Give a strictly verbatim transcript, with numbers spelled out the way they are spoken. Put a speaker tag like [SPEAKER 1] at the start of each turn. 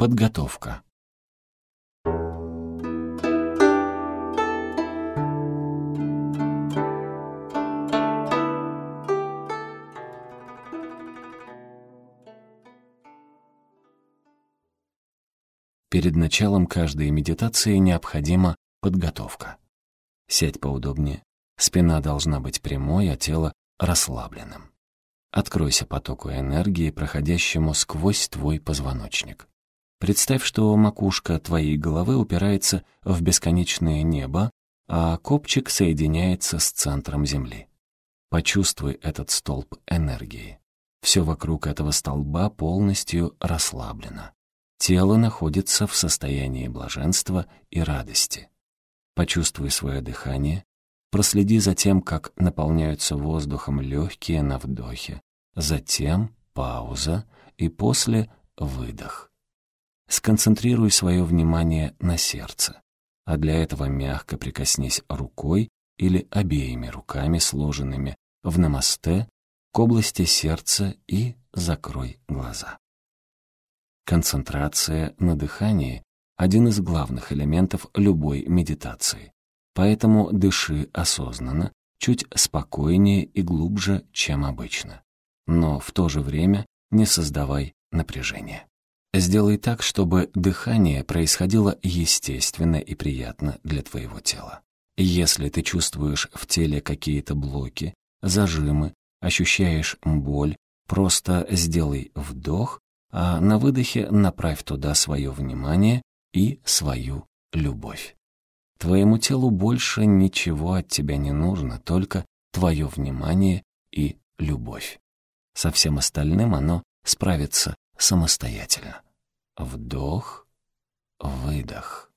[SPEAKER 1] Подготовка. Перед началом каждой медитации необходима подготовка. Сядь поудобнее. Спина должна быть прямой, а тело расслабленным. Откройся потоку энергии, проходящему сквозь твой позвоночник. Представь, что макушка твоей головы упирается в бесконечное небо, а копчик соединяется с центром Земли. Почувствуй этот столб энергии. Все вокруг этого столба полностью расслаблено. Тело находится в состоянии блаженства и радости. Почувствуй свое дыхание, проследи за тем, как наполняются воздухом легкие на вдохе, затем пауза и после выдох. Сконцентрируй свое внимание на сердце, а для этого мягко прикоснись рукой или обеими руками, сложенными в намасте, к области сердца и закрой глаза. Концентрация на дыхании — один из главных элементов любой медитации. Поэтому дыши осознанно, чуть спокойнее и глубже, чем обычно. Но в то же время не создавай напряжения. Сделай так, чтобы дыхание происходило естественно и приятно для твоего тела. Если ты чувствуешь в теле какие-то блоки, зажимы, ощущаешь боль, просто сделай вдох, а на выдохе направь туда свое внимание и свою любовь. Твоему телу больше ничего от тебя не нужно, только твое внимание и любовь. Со всем остальным оно справится самостоятельно. Вдох, выдох.